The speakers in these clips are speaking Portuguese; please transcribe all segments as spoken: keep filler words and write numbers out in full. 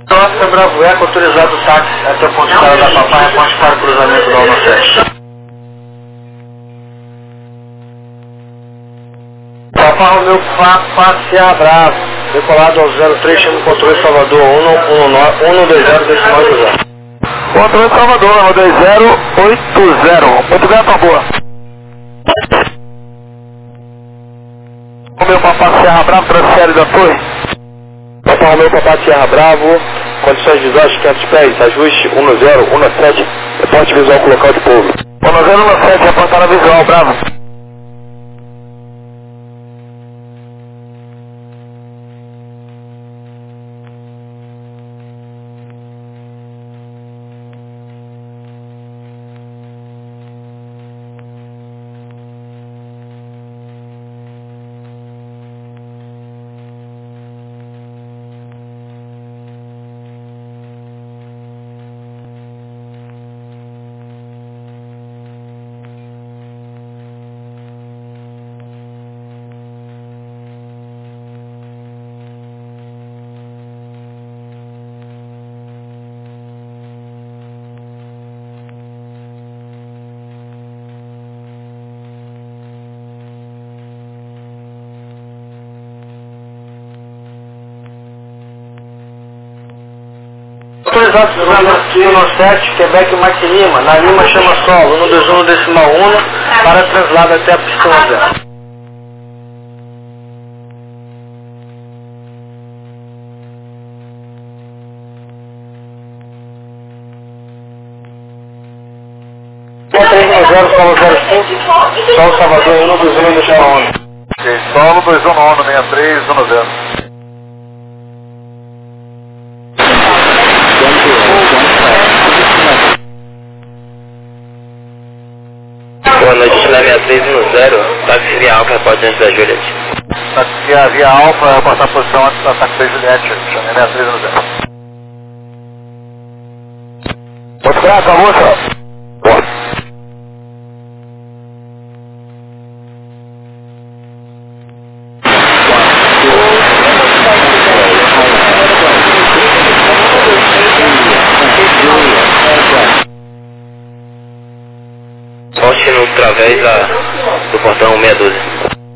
Oscar Bravo Eco, autorizado o táxi até o ponto de escala da Papai, aponte para o cruzamento da U N sete. Papai Romeu Papa Sierra Bravo, decolado ao zero três, chama o controle Salvador, um um dois zero, decimal José. Controle Salvador, um dois zero oito zero. Muito bem, tá boa. Romeu Papa Sierra Bravo, transfere da torre. Papai Romeu Papa Sierra Bravo, condições visuais quinhentos pés, ajuste um zero um sete, reporte visual com local de pouso. um zero um sete, reportar a visual, Bravo. Autorizado no sete, Quebec Mike Lima, na Lima chama solo, um dois um decimal um, para traslado até a pista zero. três zero, solo zero cinco, solo Salvador, um dois um decimal um. Ok, solo dois um nove, sessenta e três, um zero. Boa noite, Chile sessenta e três um zero, táxi via Alfa, reporte antes da Juliette. Táxi via, via Alfa, reportar a posição antes da táxi da Juliette, Chile sessenta e três um zero. Muito bem, acabou, senhor? Boa. Poste no através da, do portão seiscentos e doze.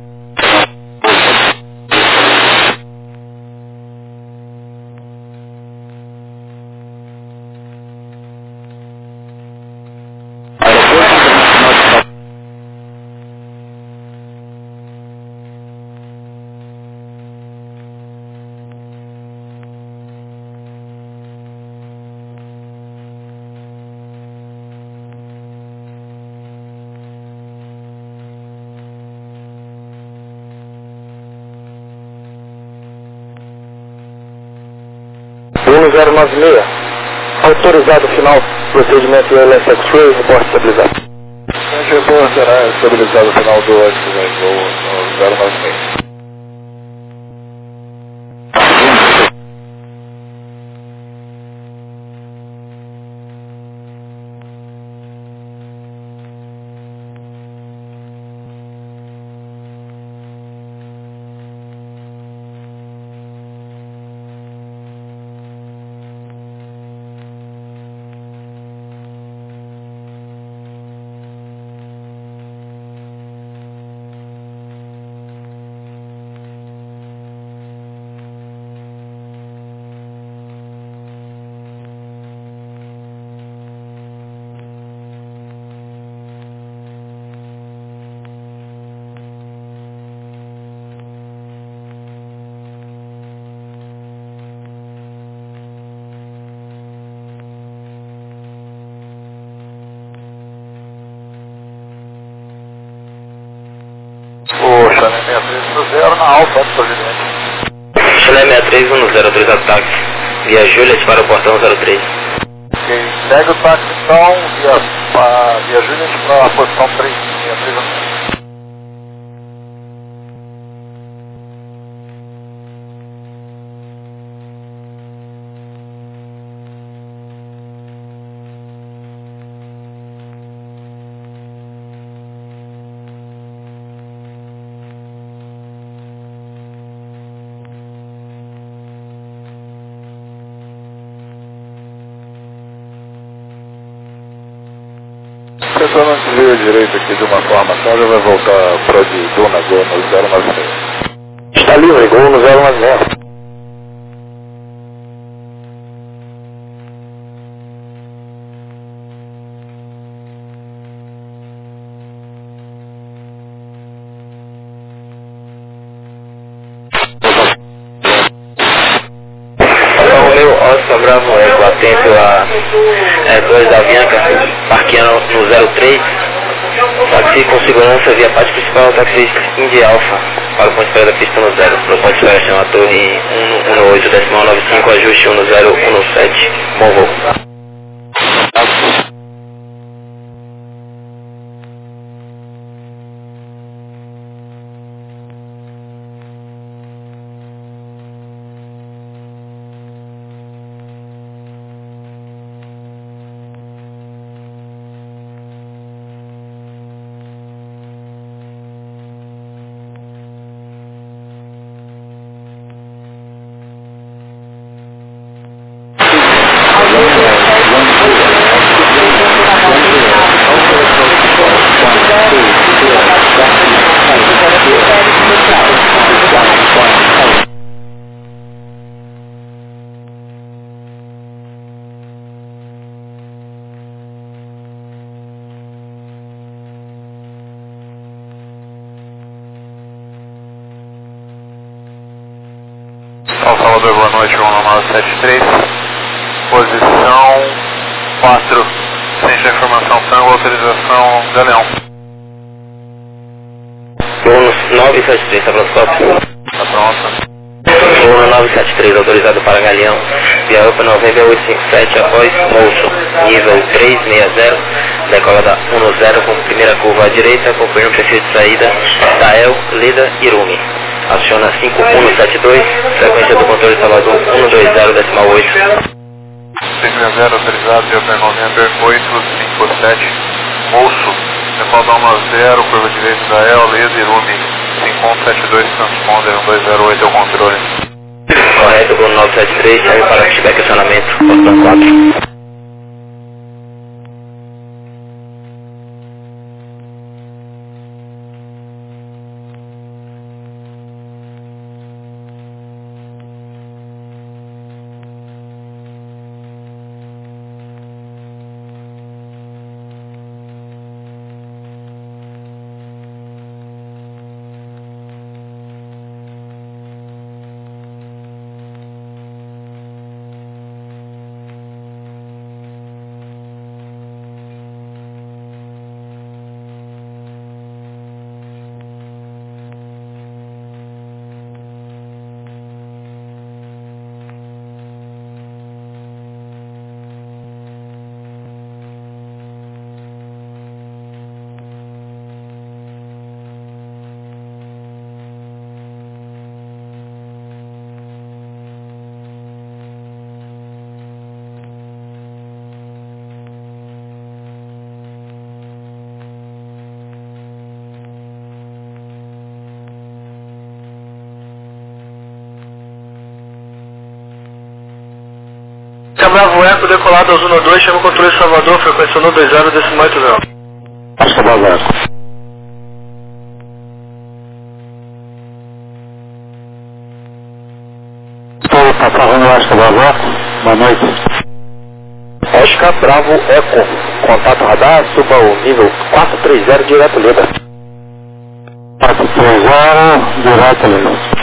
um zero nove seis, autorizado final, procedimento L S X-Ray, reporte estabilizado. O reporte será estabilizado no final do voo zero nove seis. O Chile sessenta e três um zero na Alfa, antes da Juliette. Chile sessenta e três um zero, autorizado táxi, via Juliette para o portão zero três. Ok, segue o táxi então, via, a, via Juliette para a posição três sessenta e três um zero. tentou não desvio direito aqui de uma formação, já vai voltar para de Duna Gol no zero nove seis. Está livre, Gol no zero nove seis. Oscar Bravo Eco, atento a é, dois da Avianca, parqueando no zero três, táxi com segurança via parte principal, táxi Indy Alpha, para o ponto de espera da pista no zero, para o ponto de espera chama a torre um um oito, decimal nove cinco, ajuste um zero um sete, bom voo. São Salvador, boa noite, um nove sete três, posição quatro, centro de informação Tango, autorização Galeão. Voo nove sete três, está pronto, stop? Tá pronto. Voo nove sete três, autorizado para Galeão, via UPA November oito cinco sete, após Moulson, nível três seis zero, decola da um zero com primeira curva à direita, confirma o perfil de saída, Tael, Lida, Irumi. Aciona cinco um sete dois, frequência do controle de Salvador um dois zero, decimal oito. seis seis zero, autorizado, via UPA November oito cinco sete, Moulson, decola da um zero, curva direita da El, Lida, Irumi, cinco um sete dois, transponder um dois zero oito é o controle. Correto, Gol nove sete três, serve para feedback acionamento, portão quatro. Bravo Eco, decolado ao Zona dois, chama o controle de Salvador, frequência um dois zero, decimal oito zero. Acho que é Bravo Eco. Estou passando, acho que é Bravo Eco. Boa noite. Oscar Bravo Eco, contato radar, suba o nível quatro três zero, direto Lida. quatro três zero, direto Lida.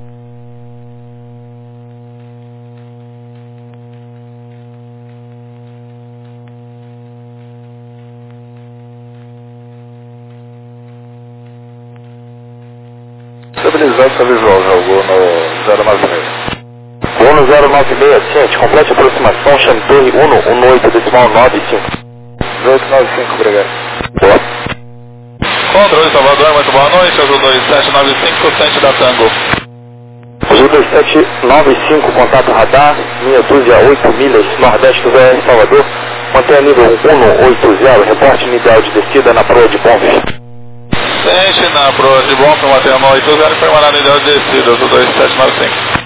Estabilizado essa visual, já vou no zero nove seis. Voo no zero nove seis, ciente, complete aproximação, chame torre um um oito, decimal nove cinco. oito nove cinco, obrigado. Boa. Controle Salvador, muito boa noite, Azul dois sete nove cinco, centro da Tango. Azul dois sete nove cinco, contato radar, linha dúzia oito milhas, nordeste do V R Salvador, mantenha nível um oito zero, reporte inicial de descida na proa de Pontes. Sente na proa de bom para manter a oito zero, informar na ideal de descida, Azul dois sete nove cinco.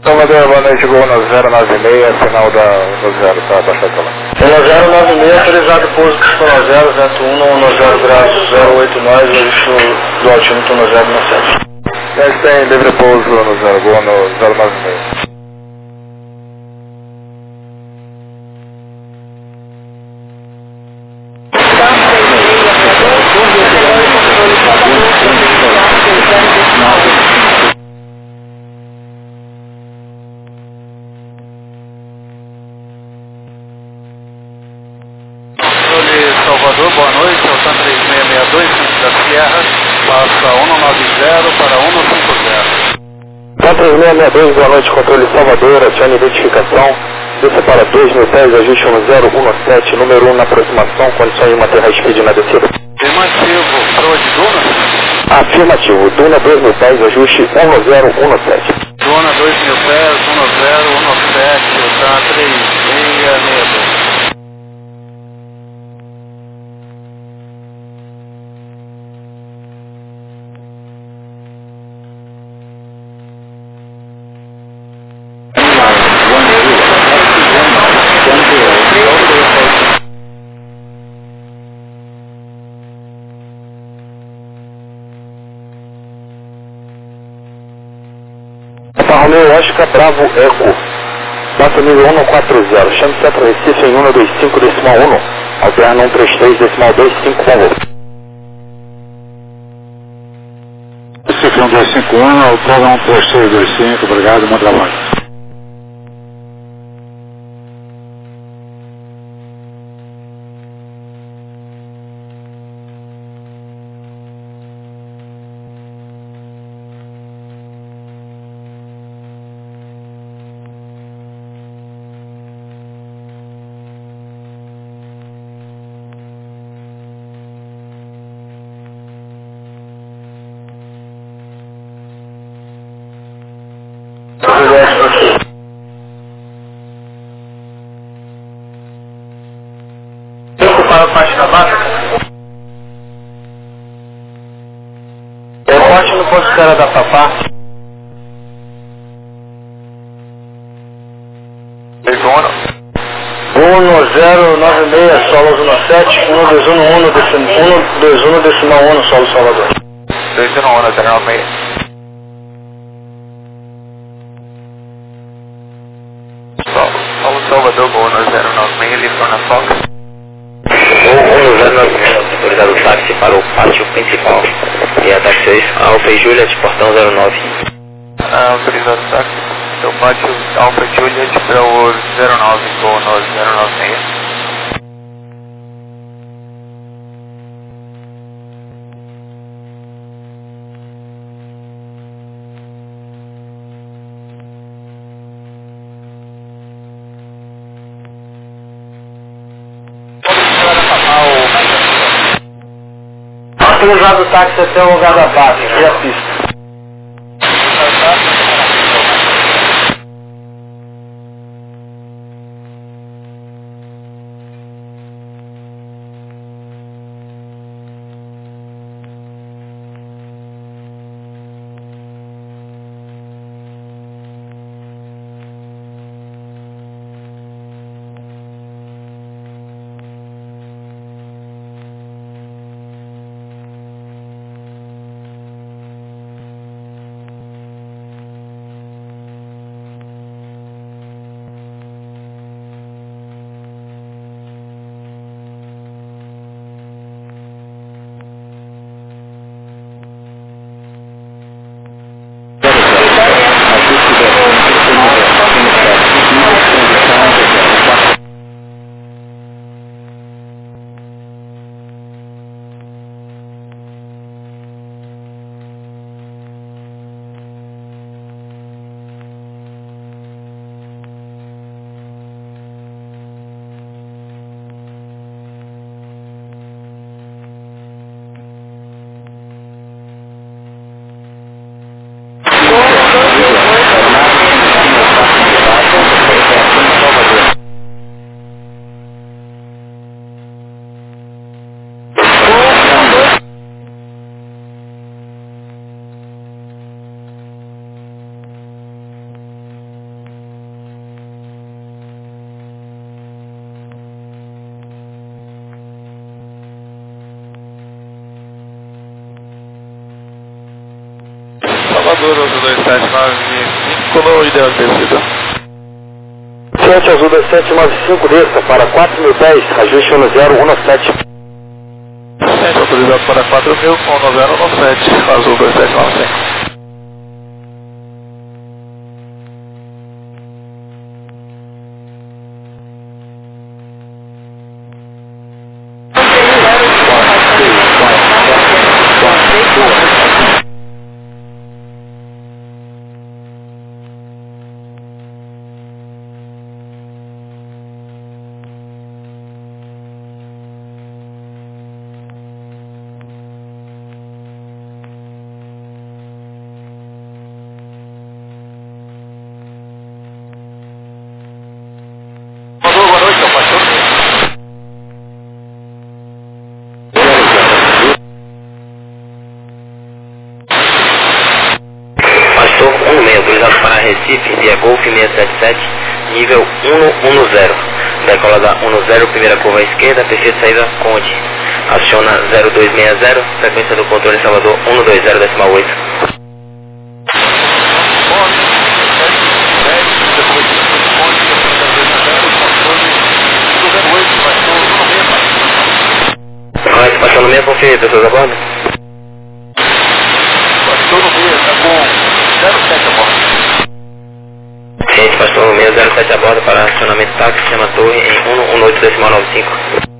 Salvador, boa noite, gol no zero nove seis, final da no zero, tá baixado lá. No zero nove seis, autorizado pouso Pistão no zero, vento um, no zero graus, zero oito nós, registro do altímetro no zero sete. Nós tem livre pouso no zero, gol no zero nove seis. Salvador, boa noite, Altan três seis seis dois, centro da Sierra, passa um nove zero para um cinco zero. Altan três seis seis dois, boa noite, controle Salvador, acione identificação, desça para dois mil pés, ajuste no zero um sete, número um na aproximação, condição de manter high speed na descida. Afirmativo, prova de Duna? Afirmativo, Duna dois mil pés, ajuste um zero um sete. Duna dois mil pés, um zero um sete, Altan três seis seis dois. Romeo Oscar Bravo Eco, data nível um quatro zero, chame Centro Recife em um dois cinco decimal um, alterna um três três decimal dois cinco, bom voo. Recife um dois cinco um, alterna um três três dois cinco, obrigado, bom trabalho. Para a parte da base? Reporte no posto cara da Papá. um zero nove seis, solo um sete, um dois um um, um dois um decimal um, solo Salvador. dois um um, zero nove seis. Solo Salvador, gol no zero nove seis, ele foi na Fox. um zero nove seis, autorizado o táxi para o pátio principal. E a táxi seis, Alfa e Juliet, portão zero nove. Ah, autorizado o táxi, seu pátio Alfa e Juliet para o zero nove, gol no zero nove seis. Autorizado o táxi até o lugar da base, aqui é a pista. Azul dois sete nove cinco no ideal de descida. sete Azul dois sete nove cinco, desça para quatro mil e dez, ajuste um zero um sete. sete autorizado para quatro mil com um zero um sete, Azul dois sete nove cinco. Autorizado para Recife, via Golf seiscentos e setenta e sete, nível cento e dez. Decola da cento e dez, primeira curva à esquerda, perfil de saída Conde. Aciona zero dois seis zero, frequência do controle Salvador cento e vinte, decimal oito. Correto, passou no meio, confirme, pessoas a bordo? Passou no meio, está com zero sete a bordo. Gente, passou no meio, zero sete a bordo para acionamento táxi, chama torre em cento e dezenove, decimal noventa e cinco.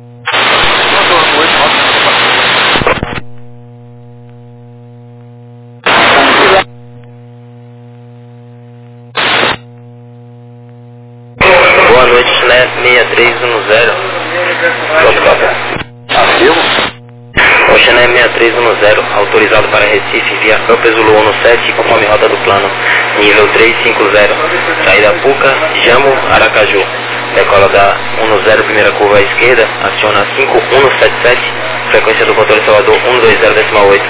Boa noite, Chile seis três um zero. Pronto, cópia. Ativo. Oxané seis três um zero, autorizado para Recife, via Campos Zulu cento e sete, conforme rota do plano, nível trezentos e cinquenta, saída Puca, Jambo, Aracaju. Decola da cento e dez, primeira curva à esquerda, aciona cinco um sete sete, frequência do controle Salvador cento e vinte, decimal oito.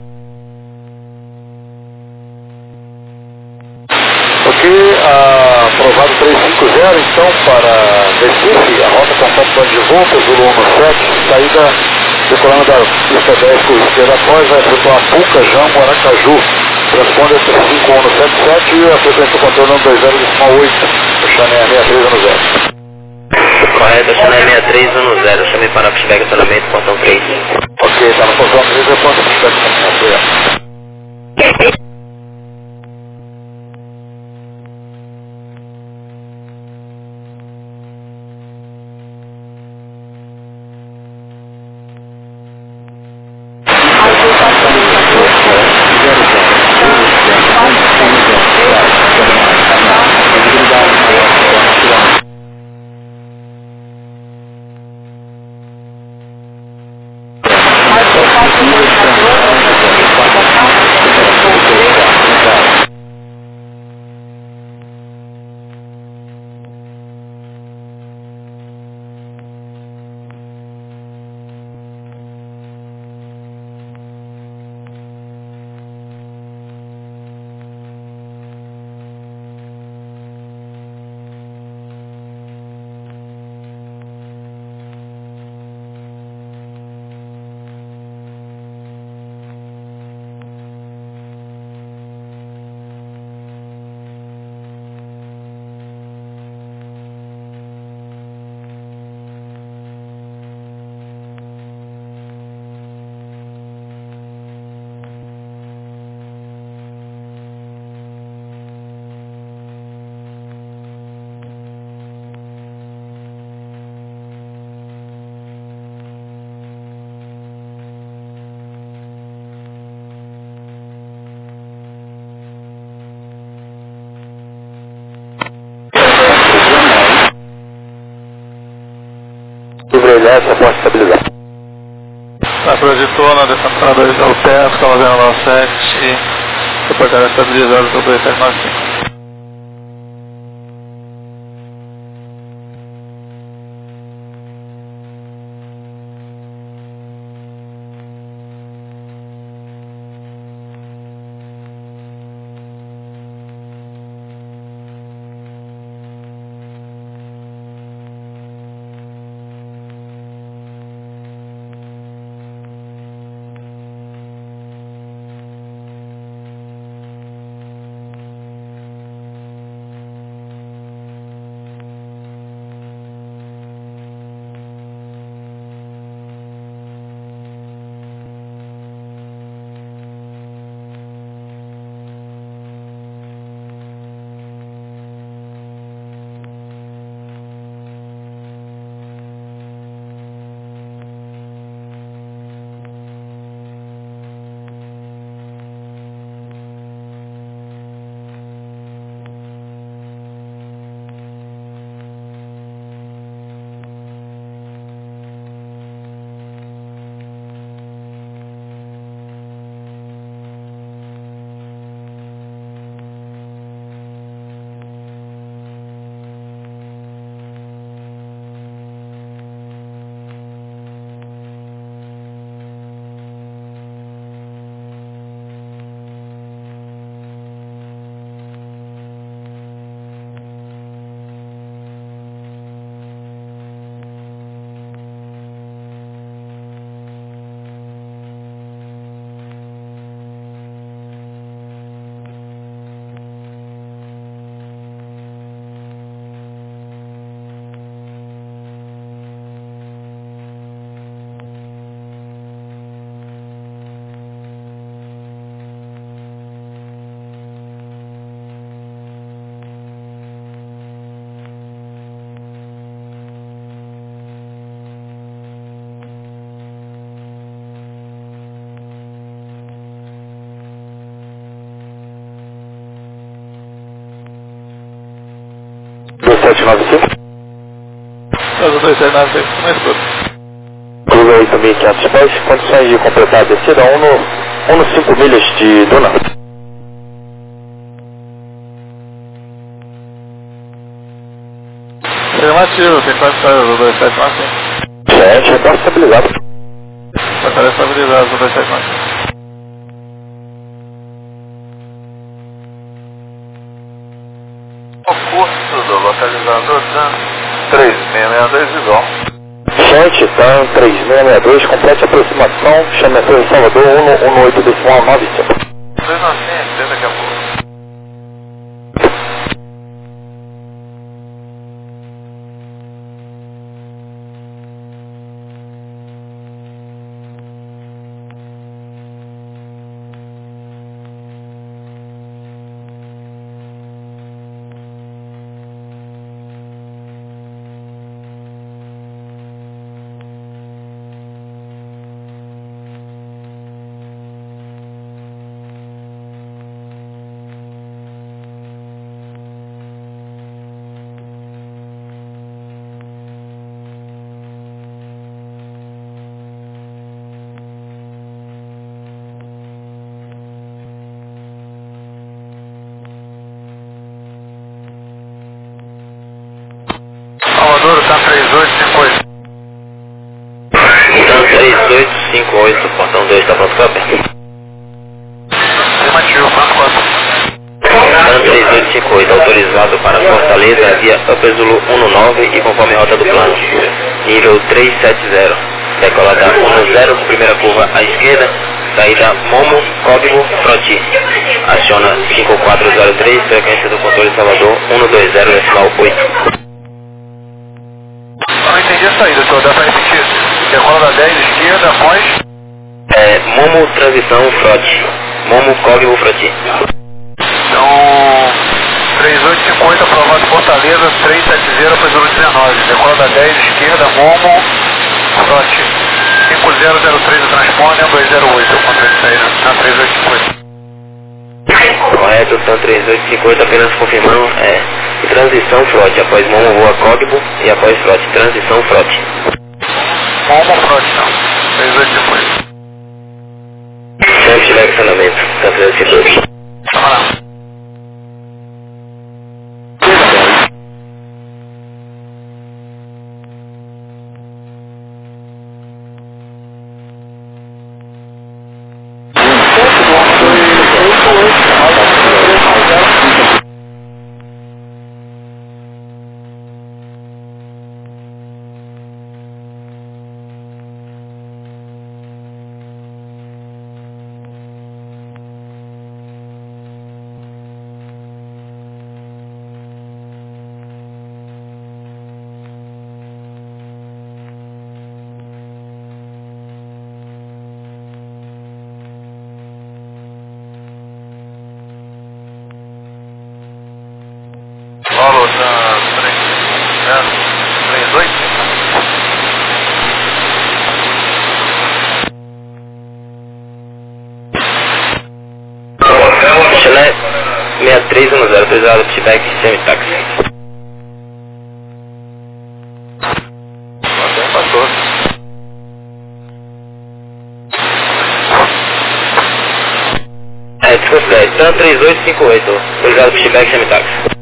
Ok, aprovado trezentos e cinquenta, então para Recife, a rota completa plano de voo, Zulu cento e sete, saída decolando da pista dez com esquerda após, vai efetuar Puca, Jambo, Aracaju, transponder cinco um sete sete e a frequência do controle cento e vinte, decimal oito, o Chané seis três um zero. Correto, Chané seis três um zero, chame para feedback acionamento, portão três. Ok, está no portão três, é ponto de feedback acionamento. Essa pode estabilizar. Tá, projetou na descentral dois ao pé, escala zero nove sete, reportagem estabilizada do dois sete nove cinco. sete nove cinco. Azul dois sete nove cinco, começou. Curva oito mil e quinhentos pés, condições de completar a descida um no, um no cinco milhas de Duna. Afirmativo, tem quase para Azul dois sete nove cinco. Gente, está estabilizado. Está estabilizado, Azul dois sete nove cinco. O curso do localizador TAM três seis seis dois igual. Gente, TAM três seis seis dois, complete aproximação, chame a Torre Salvador um no oito decimal nove cinco. dois nove cinco, daqui a pouco. Salvador, TAM três oito cinco oito. TAM três oito cinco oito, portão dois, está pronto, câmbio? Afirmativo, quanto quanto? TAM três oito cinco oito, autorizado para Fortaleza, via Upper Zulu um no nove e conforme rota do plano. Nível trezentos e setenta, decolada um no zero, primeira curva à esquerda, saída Momo, código Froti. Aciona cinco quatro zero três, frequência do controle Salvador um no dois zero, decimal oito. Não entendi a saída, só dá para repetir. Decola da dez, esquerda, após. É, Momo, transição, Froti. Momo, código Froti. Então, três oito cinco oito, aprovado Fortaleza, trezentos e setenta, foi Zulu dezenove. Decola da dez, esquerda, Momo, Froti. cinco zero zero três, o transponder, dois zero oito, o controle de saída, na três oito cinco oito. Correto, TAM três oito cinco oito, apenas confirmando, é transição Froti, após Momo voa Cogbo e após Froti, transição Froti. Momo, Froti, não. três oito cinco oito. Sempre tiver acionamento, TAM três oito cinco oito. Vamos lá. Valor da três oito. Chile seis três um zero, autorizado pushback semi-taxi. Passou. É, desconsidere, TAM três oito cinco oito, autorizado pushback semi-taxi.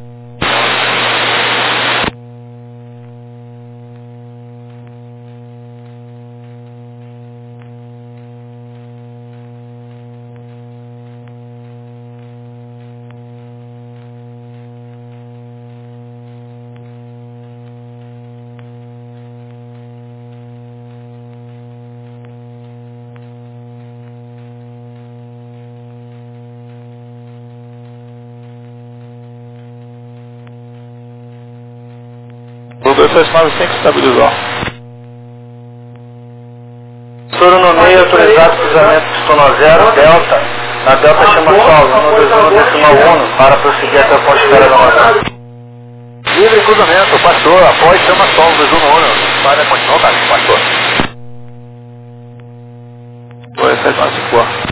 O dois sete nove cinco estabilizou. Soro no meio, autorizado cruzamento pistona zero, Delta. A Delta chama salvo, no dois um decimal um, para prosseguir até a ponte espera da Amazônia. Livre cruzamento, passou, após chama salvo, dois um um. Para continuar, tá, passou. dois sete nove cinco.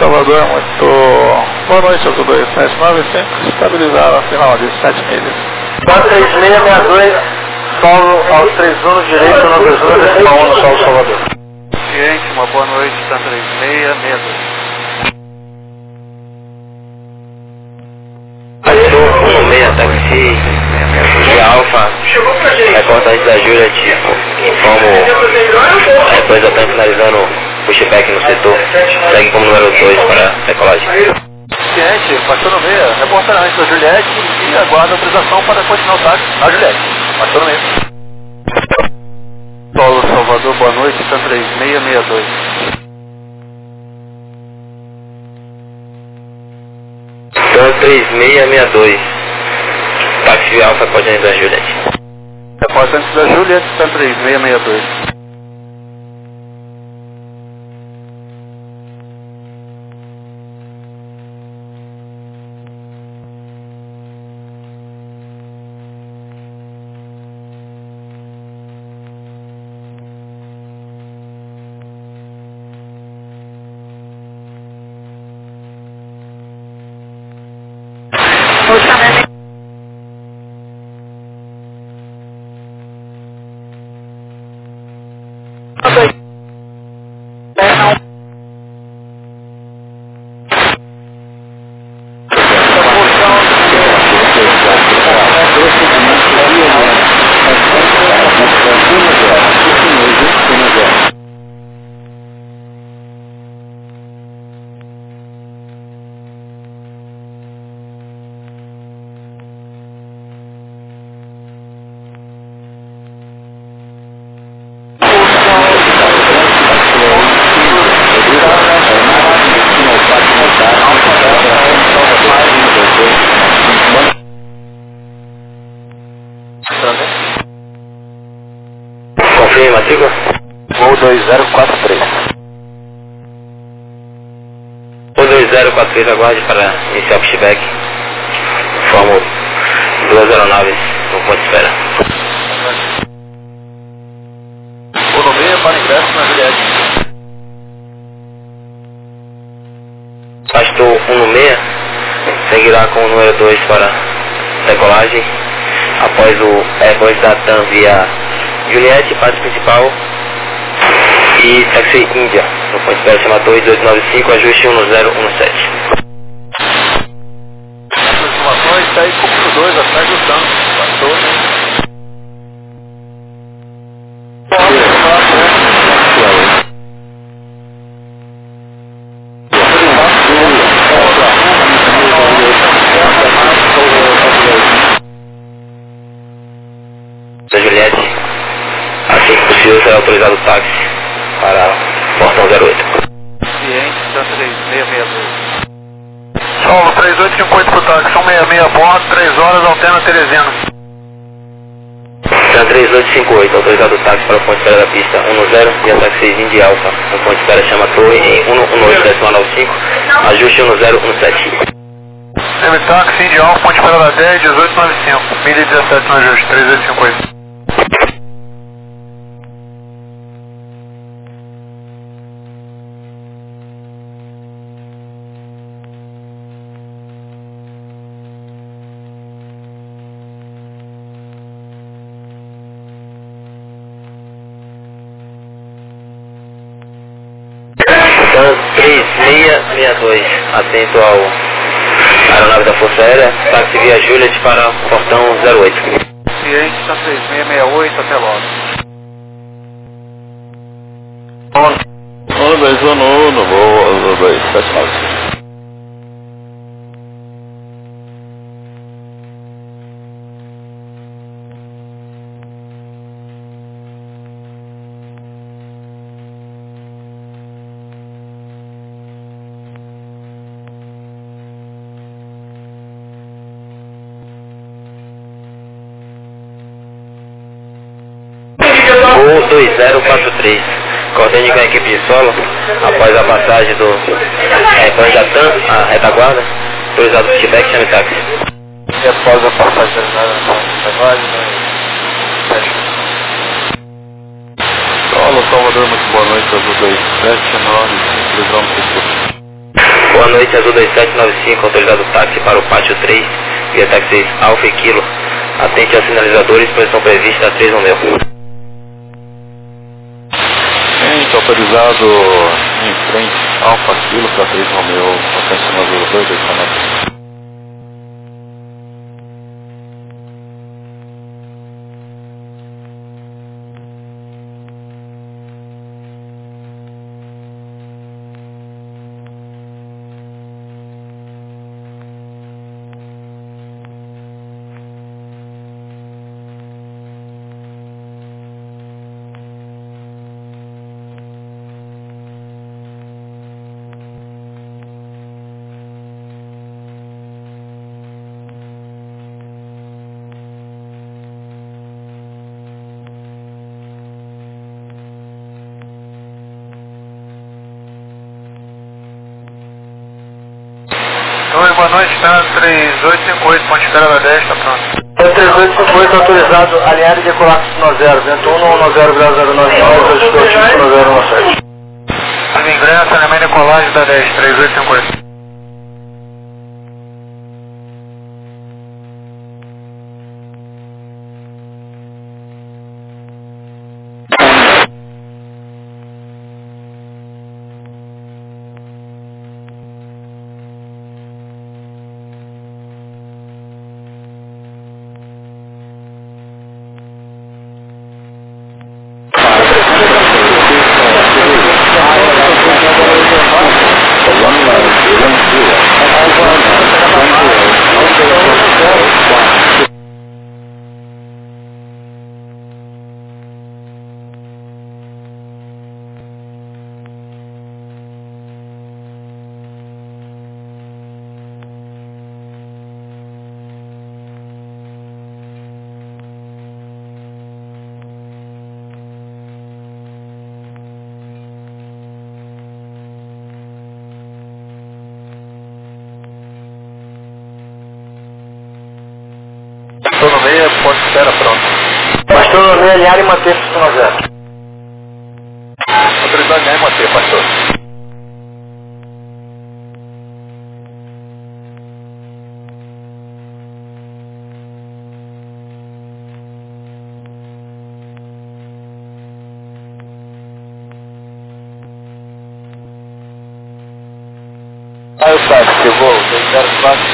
Salvador, muito boa noite, Azul dois sete nove cinco, estabilizaram a final de sete milhas. três seis seis dois, solo aos três anos direito, no três anos decimal um no solo Salvador. Ciente, uma boa noite, Tan três seis seis dois. um seis, táxi de Alfa, reportagem da Juliet, informo a empresa está finalizando o pushback no setor, segue como número dois para decolagem. Ciente, passou no meia, reportagem da Juliette e aguarda autorização para continuar o táxi na Juliette. Passou no meia. Solo Salvador, boa noite, Tan três seis seis dois. Tan três seis seis dois, táxi de Alfa, reportagem da Juliet. Reportagem da Juliette, Tan três seis seis dois. Confirme matrícula? Voo dois zero quatro três. O dois zero quatro três, aguarde para iniciar o pushback. Informo duas aeronaves no ponto de espera. Economia para ingresso na Juliette. Pastor um seis, seguirá com o número dois para decolagem. Após o Airbus da TAM via Juliette, parte principal e táxi Índia, no ponto de espera chama dois oito nove cinco, ajuste um zero um sete. As informações está aí como dois atrás do tanque. Passou. Da Juliette, assim que possível será autorizado o táxi para portão zero oito. Ciente, Tan três seis seis dois. Solo três oito cinco oito para o táxi, um seis seis bordo, três horas, alterna Teresina. Tan três oito cinco oito, autorizado o táxi para o ponto de espera da pista um zero e a táxi Indy Alpha, no ponto de espera chama Torre em um um oito decimal nove cinco, ajuste um zero um sete. M-Táxi, Indy Alpha, ponte de espera da dez, dezoito noventa e cinco, milha dezessete no ajuste, três oito cinco oito. Tan três seis seis dois, atento ao aeronave da Força Aérea, táxi via Juliet para o portão zero oito. Ciente, Tan três seis seis oito, até logo. um dois um no voo dois sete nove cinco. Voo dois zero quatro três, coordene com a equipe de solo, após a passagem do Airbus da TAM, a retaguarda, autorizado o pushback, chame táxi. E após a passagem da retaguarda, Solo Salvador, muito boa noite, Azul dois sete nove cinco, Boa noite, Azul dois sete nove cinco, autorizado táxi para o pátio três, via táxi seis, Alfa e Kilo. Atente aos sinalizadores, posição prevista três Romeu. Gente, autorizado em frente, Alfa Kilo para três Romeu, atente sinalizador dois dois. Oi, boa noite, tá? três oito cinco oito, ponte espera da dez, tá pronto. três oito cinco oito, autorizado, alinhado e decolar com zero, vento um um zero zero nove nove, dois dois cinco zero um sete. Os ingressos, alinhamento e decolagem da dez, três oito cinco oito. Estou no meio, ponte espera, pronto. Pastor no meio, alinhar e manter cinco zero. Autorizado alinhar e manter, pastor. Aí o táxi, eu vou, dois zero quatro,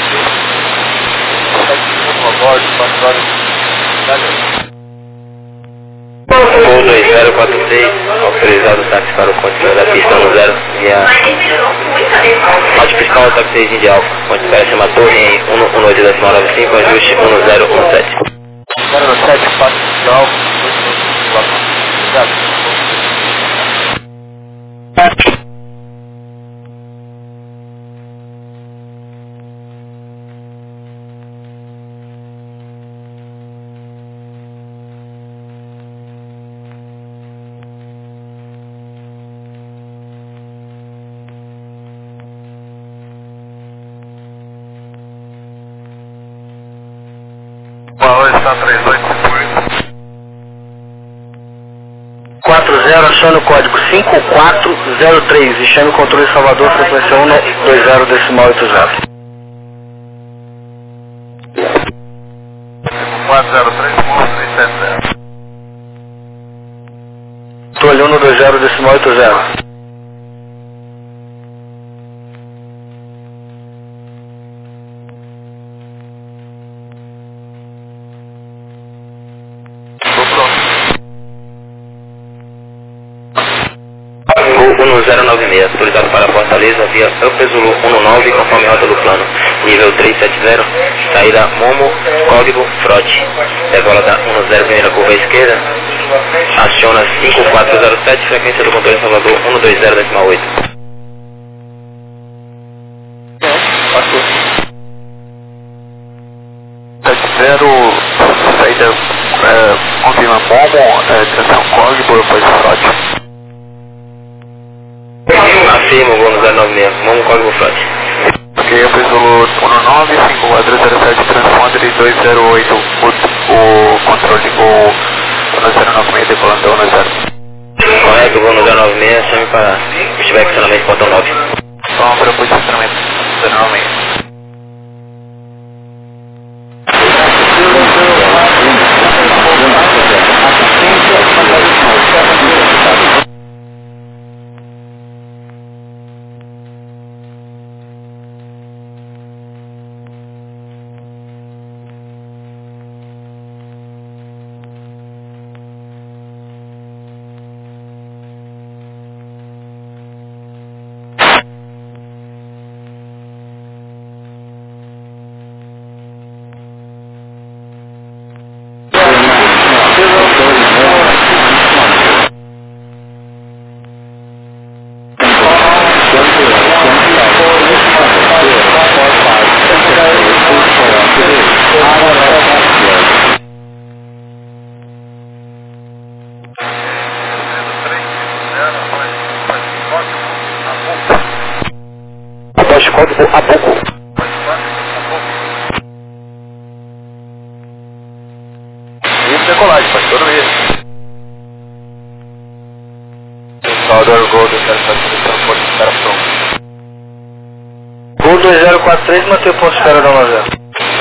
Voo dois zero quatro seis, autorizado táxi para o ponte da pista um zero, via pátio fiscal táxi seis de Alfa, ponte espera chama Torre em um oito nove cinco, ajuste um zero um sete. zero sete, pátio fiscal, Boa noite, tá? três oito cinco oito. quatro zero, achando o código cinco quatro zero três e chame o controle Salvador, frequência um dois zero decimal oito zero. quatro zero três, três sete zero. Estou ali um dois zero decimal oito zero. um zero nove seis, autorizado para Fortaleza, via Elpezulu um nove, conforme rota do plano, nível trezentos e setenta, saída Momo, código Frote, degola da um zero, primeira curva à esquerda, aciona cinco quatro zero sete, frequência do controle Salvador um dois zero decimal oito. sete zero, saída, é, confirma Momo, é, direção código, depois Frote. Afirmo, voo no zero nove seis, Momo, código Frote. Ok, eu fiz o um nove cinco quatro zero sete, transponder dois zero oito, o, o controle voo no zero nove seis, decolando um zero. Correto, voo no zero nove seis, chame para estiver estacionamento portão nove. Vamos para o posicionamento normalmente. Após código a pouco. E decolagem, faz todo mês. Salvador Gol dois zero quatro três, transporte de espera pronto. Gol dois zero quatro três, mantém o ponto de espera da nove zero.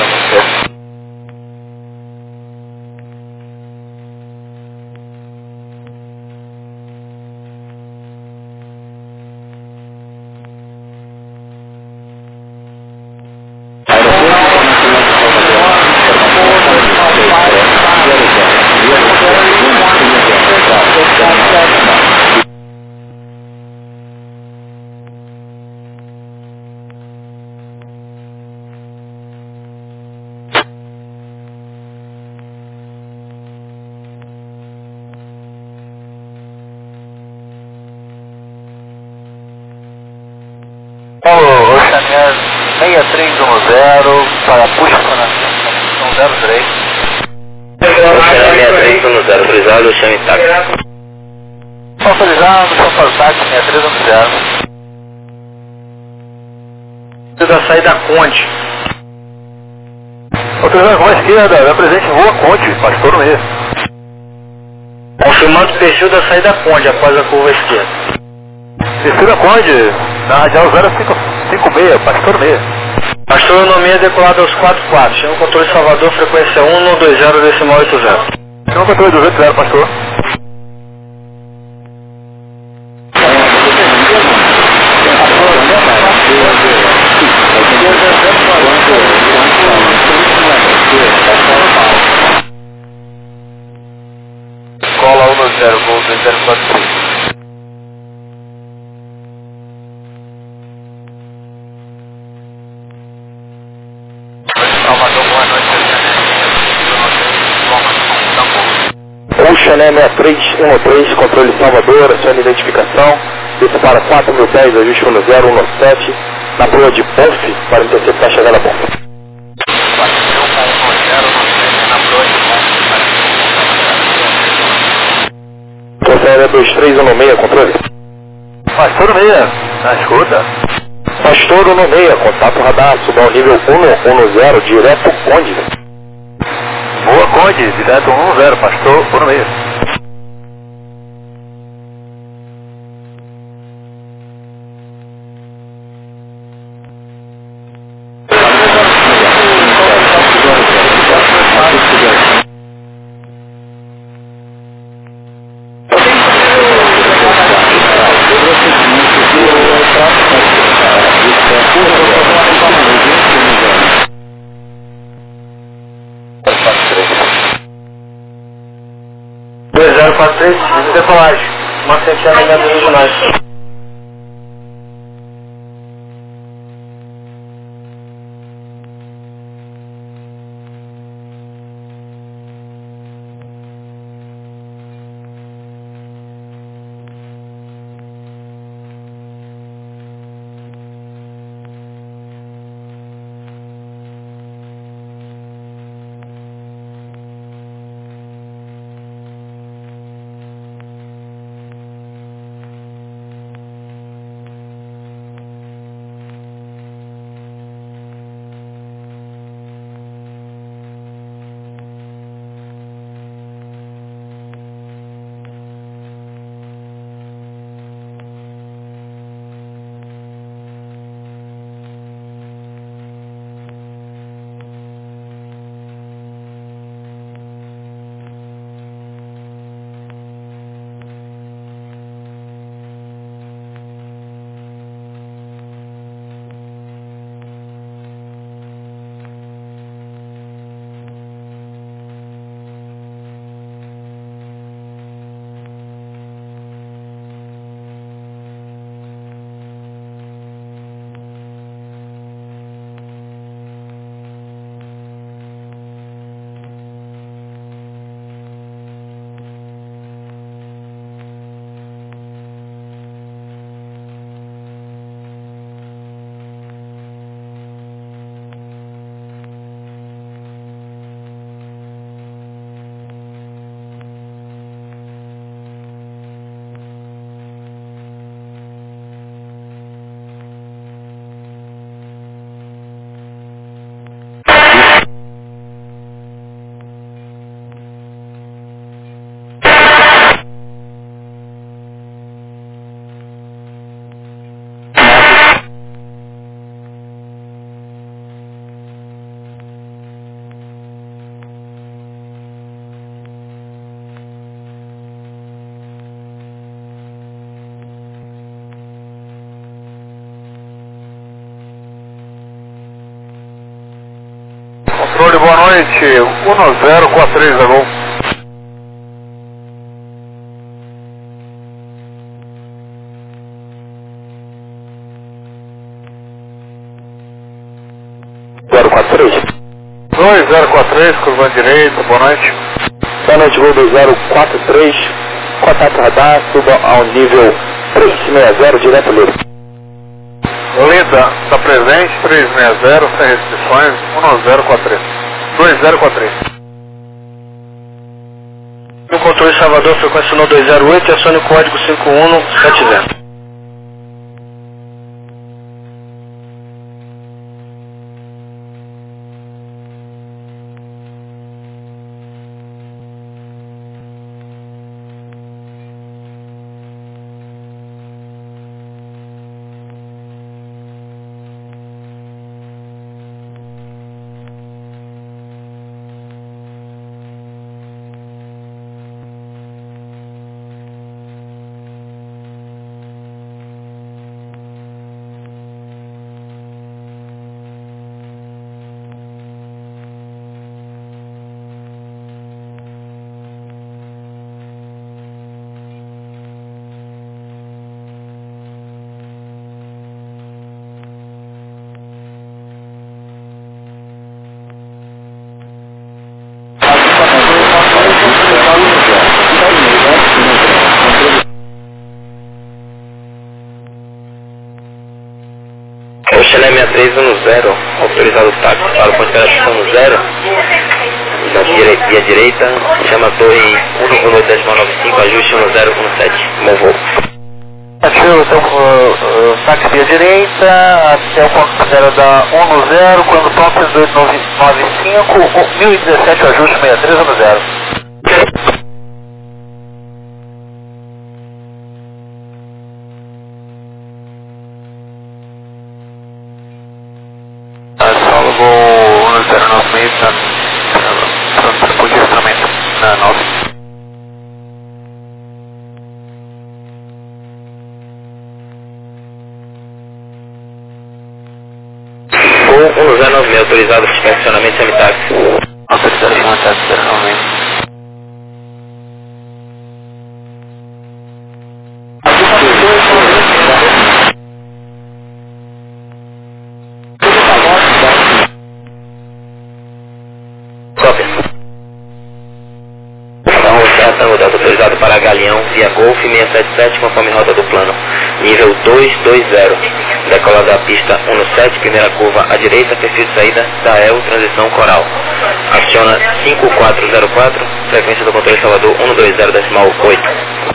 Paulo, Oceania seis três um zero, para puxa para a zero três. Oceania seis três um zero, autorizado, chame táxi. Autorizado, são para o táxi seis três um zero. Da saída Conde. Autorizado com a esquerda, da presente Rua Conde, pastor no meio. Confirmando o perfil da saída Conde após a curva esquerda. Terceira Conde, na radial zero cinco cinco seis, pastor no meio. Pastor no meio decolado aos quatro quatro, chama o controle Salvador, frequência um um dois zero decimal oito zero. Chama o controle duzentos zero, pastor. Cola um zero, Gol dois zero quatro três. Salvador, boa noite. Ocean seis três um três, controle Salvador, acione identificação. Desça para quatro mil dez, ajuste um zero um sete, na proa de Ponce, para interceptar a chegada a bomba. quatro mil um zero um sete, na proa de Ponce. Força Aérea dois três um seis, controle. Pastor no meio, na escuta. Pastor no meio, contato radar, suba ao nível um um zero, direto Conde. Boa Conde, direto um zero, pastor no meio. dois zero quatro três, decolagem. Uma centena em metros regionais. Controle, boa noite, um zero quatro três, é bom? zero quatro três. dois zero quatro três, curva direita, boa noite. Boa noite, Gol dois zero quatro três, contato radar, suba ao nível trezentos e sessenta, direto livre. Lida, está presente, trezentos e sessenta, sem restrições, um zero quatro três. dois zero quatro três. No controle Salvador, frequência no dois zero oito, acione o código cinco um sete zero. Chalé seis três um zero, autorizado o táxi para o ponto de operação zero, na direita, via direita, chama a torre um um oito nove cinco, ajuste um zero um sete, movou. Ativo, então, uh, uh, táxi via direita, até o ponto zero da um zero, quando pronto dois nove cinco, mil e dezessete, ajuste seis três um zero. um zero nove seis, autorizado para estacionamento semitáxi. Autorizado para estacionamento. Cópia. Então, o Serra Tango Delta autorizado para Galeão, via Golf seiscentos e setenta e sete, conforme rota do plano. Nível dois dois zero. Decola da pista um sete, primeira curva à direita, perfil de saída da E L, transição coral. Aciona cinco quatro zero quatro, frequência do controle Salvador um dois zero decimal oito.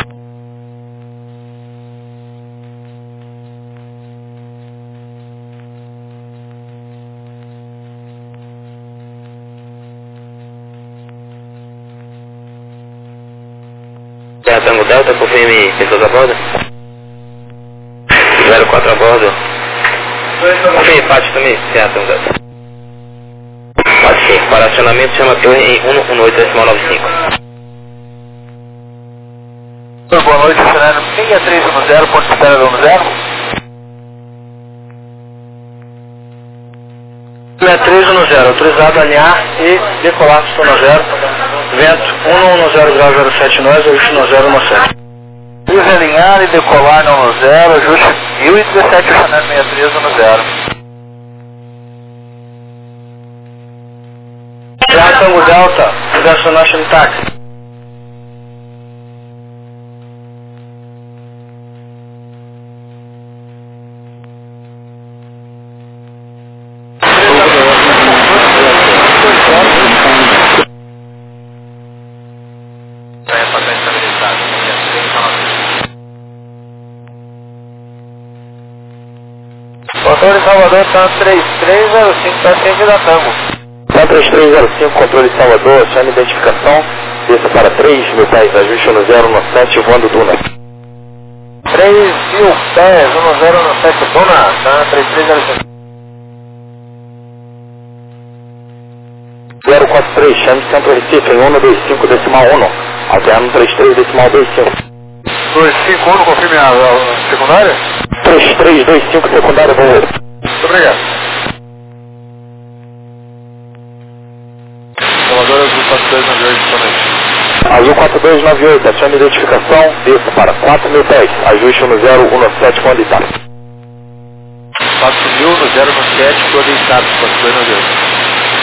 Serra Tango Delta, confirme pessoas a bordo. zero quatro a bordo. Confirme pátio também, Serra Tango Delta. Pode sim, para acionamento chama a torre em um um oito decimal nove cinco. Boa noite, cenário seis três um zero, ponto de espera um zero. seis três um zero, autorizado a alinhar e decolar para o zero. Vento um um zero grau zero sete nós, ajuste no zero um sete. Autoriza alinhar e decolar no zero, ajuste mil e dezessete, o cenário seis três um zero. Serra Tango Delta, direcionar no táxi. Controle Salvador, está três três zero cinco, está sem vida Tango. Tá três três zero cinco, controle Salvador, acione identificação, desça para três mil pés, ajuste no zero um sete, voando Duna. três mil pés, um zero um sete, Duna, tá três três zero cinco. zero quatro três, chame Centro Recife em um dois cinco decimal um, alterno três três decimal dois cinco. dois cinco um, confirme a, a secundária? três três dois cinco, secundária, voo. Muito obrigado. Azul quatro dois nove oito, acione identificação, desça para quatro mil pés, ajuste no zero um sete com deitado. quatro mil no zero um sete com deitado, quatro dois nove oito.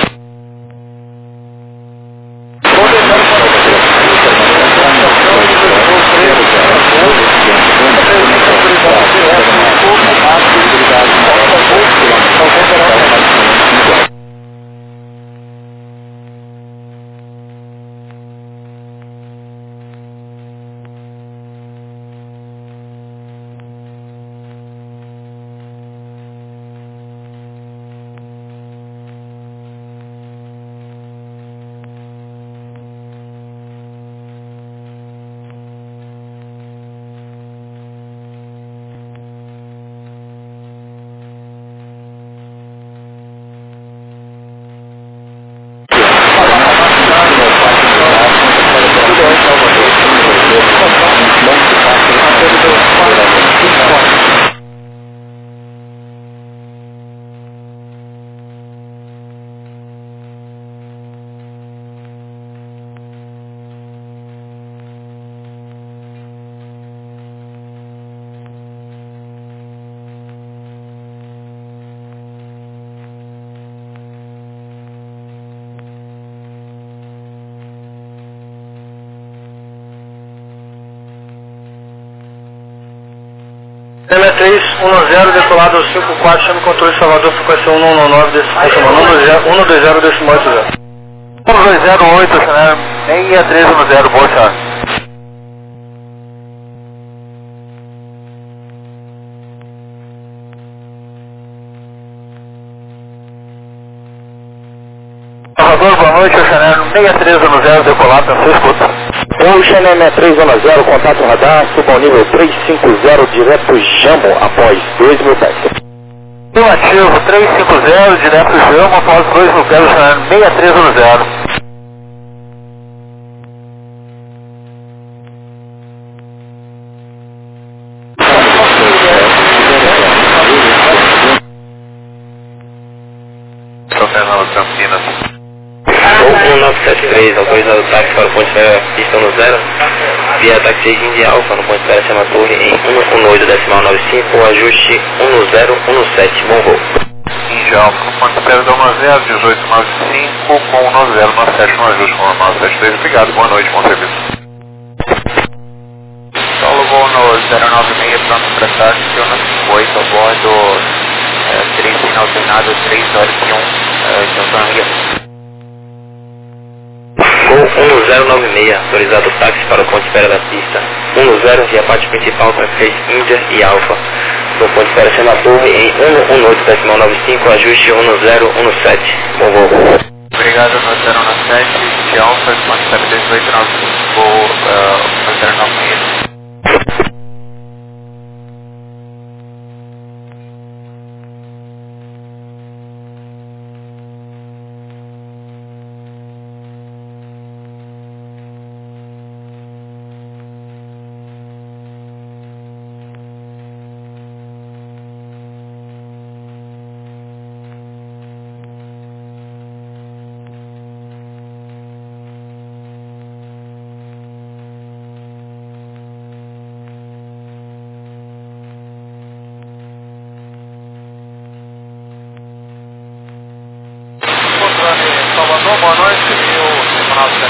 M três um zero, decolado cinco quatro, chame controle Salvador, frequência um um nove, decimal um dois zero, decimal oito zero. um dois zero oito, chanel seis três um zero, boa chave. Salvador, boa noite, chanel seis três um zero, decolado, na sua escuta. Ocean M três um zero, contato radar, suba ao nível três cinco zero, direto Jambo, após dois mil pés. Ativo três cinco zero, direto Jambo, após dois mil pés, chanel seis três um zero. São Fernando, Campinas. um nove sete três, autorizado o táxi para o ponto de espera pista no zero, via táxi Indy Alfa no ponto de espera Chama Torre em um um oito decimal nove cinco, ajuste um zero um sete, bom voo. Indy Alfa, ponto de espera da um zero, dezoito nove cinco, com um nove zero nove sete, um ajuste com nove sete três, obrigado, boa noite, bom serviço. Solo voo no zero nove seis, pronto para táxi, Fiona cinco oito, a bordo é, três sinal treinado, três horas e um, estação Rio. um zero nove seis, autorizado o táxi para o ponto de espera da pista. um zero, via parte principal, táxi Índia e Alfa. No ponto de espera Chama Torre em um um oito decimal nove cinco, ajuste um zero um sete. Bom voo. Obrigado, no zero um sete, de Alfa, ponto de espera dezoito nove cinco, no zero nove seis. Salvador, boa noite, e o Tribunal de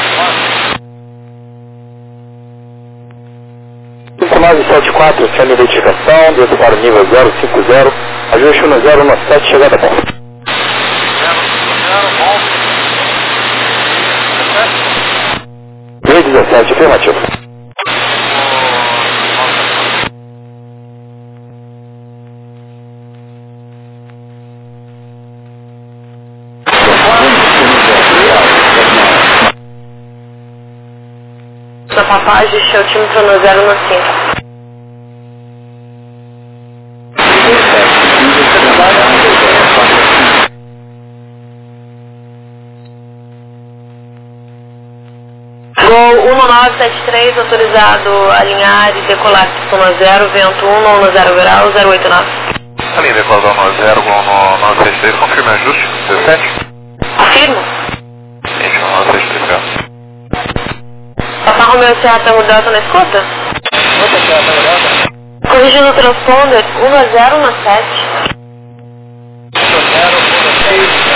cinco nove sete quatro, chame identificação, desça para o nível zero cinco zero, ajuste no zero um sete, chegada bom. três dezessete, afirmativo. Passagem, altímetro no zero um cinco. Gol um nove sete três, autorizado a alinhar e decolar pista zero, vento um, no zero grau, zero oito nove. Alinha decolar no zero, gol no nove sete três, confirma ajuste, dezessete. Afirmo. Gente, no nove sete três, Romeo Serra Tango Delta na escuta? Outra Serra Tango Delta. Corrigindo o transponder um zero um sete. um zero um seis.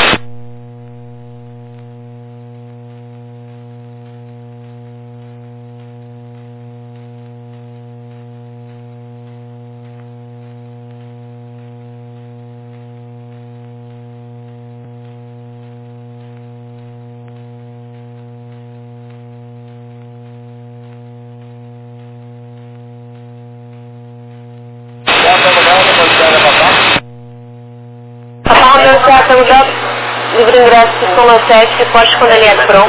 Livre ingresso, Pistão sete, reporte quando ele é pronto.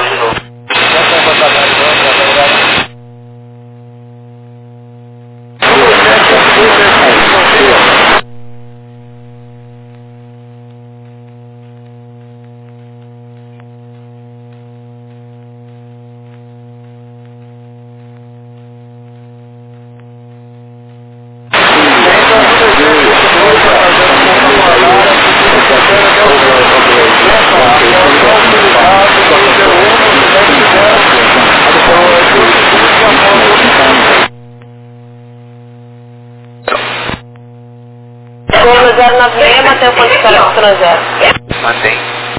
zero nove seis, mantém o ponto de espera Pistão zero. Mantém.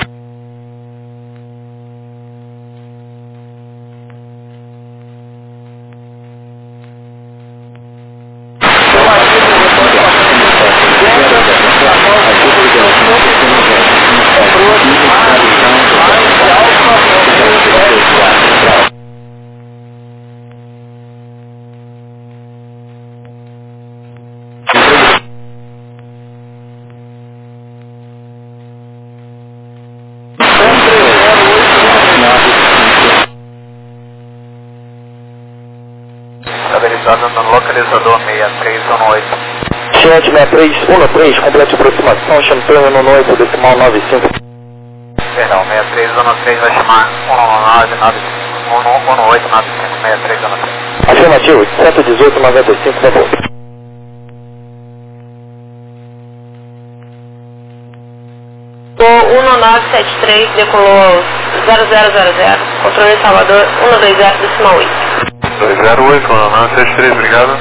Estabilizado no localizador seis três um oito. Chante seis três um três, complete aproximação, Champagne no oito, decimal nove cinco. Perdão, seis três um três vai chamar um oito nove cinco, seis três um três. Afirmativo, cento e dezoito, noventa e cinco, vapor. O um nove sete três decolou aos zero zero zero zero, controle Salvador um dois zero, decimal oito. dois zero oito, um nove sete três, obrigado.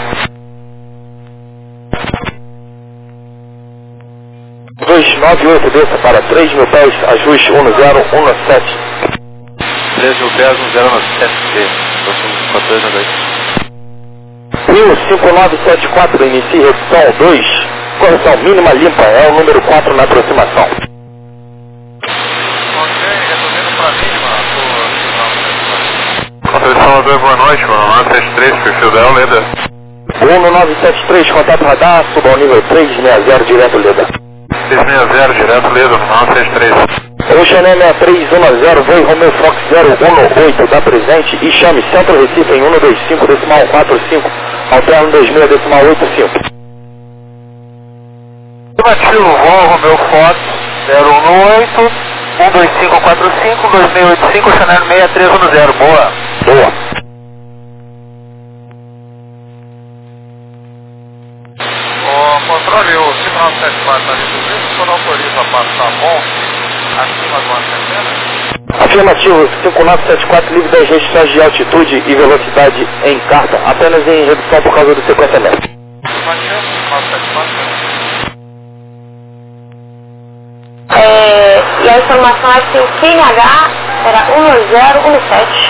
dois nove oito, desça para três mil pés, ajuste um zero um sete. três mil pés, um zero um sete, próximo quatorze dois. Rio cinco nove sete quatro, inicie redução dois, correção mínima limpa, é o número quatro na aproximação. Controle Salvador, boa noite, um nove sete três, perfil da Leda. um nove sete três, contato radar, suba ao nível três sessenta, direto Leda. três sessenta, direto Leda, um nove sete três. Oceané seis três um zero, Voe Romeo Fox zero um oito, dá presente e chame Centro Recife em um dois cinco, decimal quatro cinco, alterno dois mil, decimal oito cinco. Afirmativo, Voe Romeo Fox zero um oito, um dois cinco quatro cinco, dois seis oito cinco, Oceané seis três um zero, boa. Boa. O controle, o cinco nove sete quatro está reduzindo, o senhor autoriza a passar bom acima de uma centena? Afirmativo, cinco nove sete quatro, livre das restrições de altitude e velocidade em carta, apenas em redução por causa do cinquenta metros. Afirmativo, cinco nove sete quatro. É, e a informação é que o Q N H era um zero um sete.